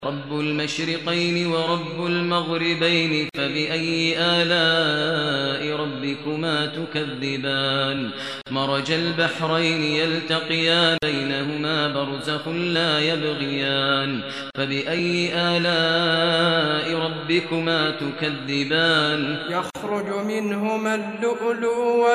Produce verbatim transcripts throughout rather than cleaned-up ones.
رب المشرقين ورب المغربين فبأي آلاء ربكما تكذبان مرج البحرين يلتقيان بينهما برزخ لا يبغيان فبأي آلاء ربكما تكذبان يخرج منهما اللؤلؤ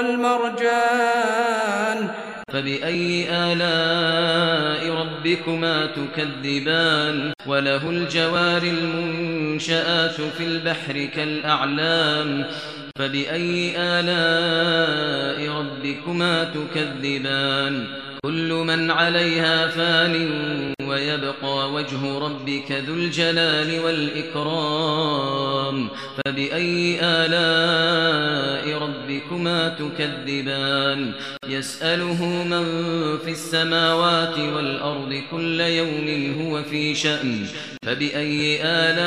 والمرجان فبأي آلاء ربكما تكذبان وله الجوار المنشآت في البحر كالأعلام فبأي آلاء ربكما تكذبان كل من عليها فان ويبقى وجه ربك ذو الجلال والإكرام فبأي آلاء ربكما تكذبان يسأله من في السماوات والأرض كل يوم هو في شأن فبأي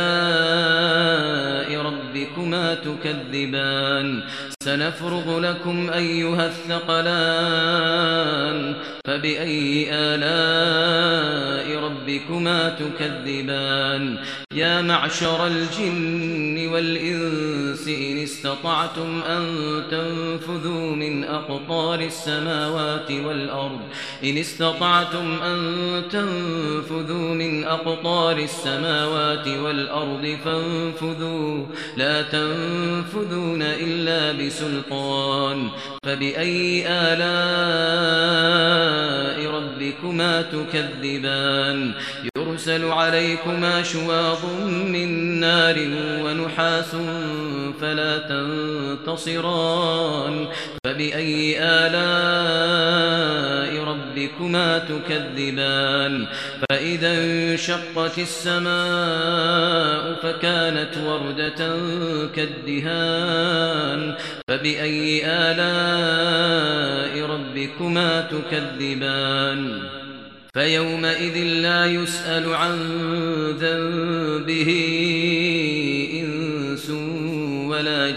آلاء ربكما تكذبان سنفرغ لكم أيها الثقلان فبأي آلاء ربكما تكذبان يا معشر الجن والإنس إن استطعتم أن تنفذوا من أقطار السماوات والأرض إن استطعتم أن تنفذوا من أقطار السماوات والأرض فانفذوا لا تنفذون إلا بسلطان فبأي آلاء ربكما تكذبان يرسل عليكما شواظ من نار ونحاس فلا تنتصران فبأي آلاء ربكما تكذبان فإذا انشقت السماء فكانت وردة كالدهان فبأي آلاء ربكما تكذبان فيومئذ لا يسأل عن ذنبه إنس ولا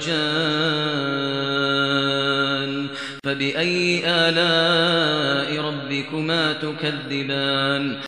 جان فبأي آلاء ربكما تكذبان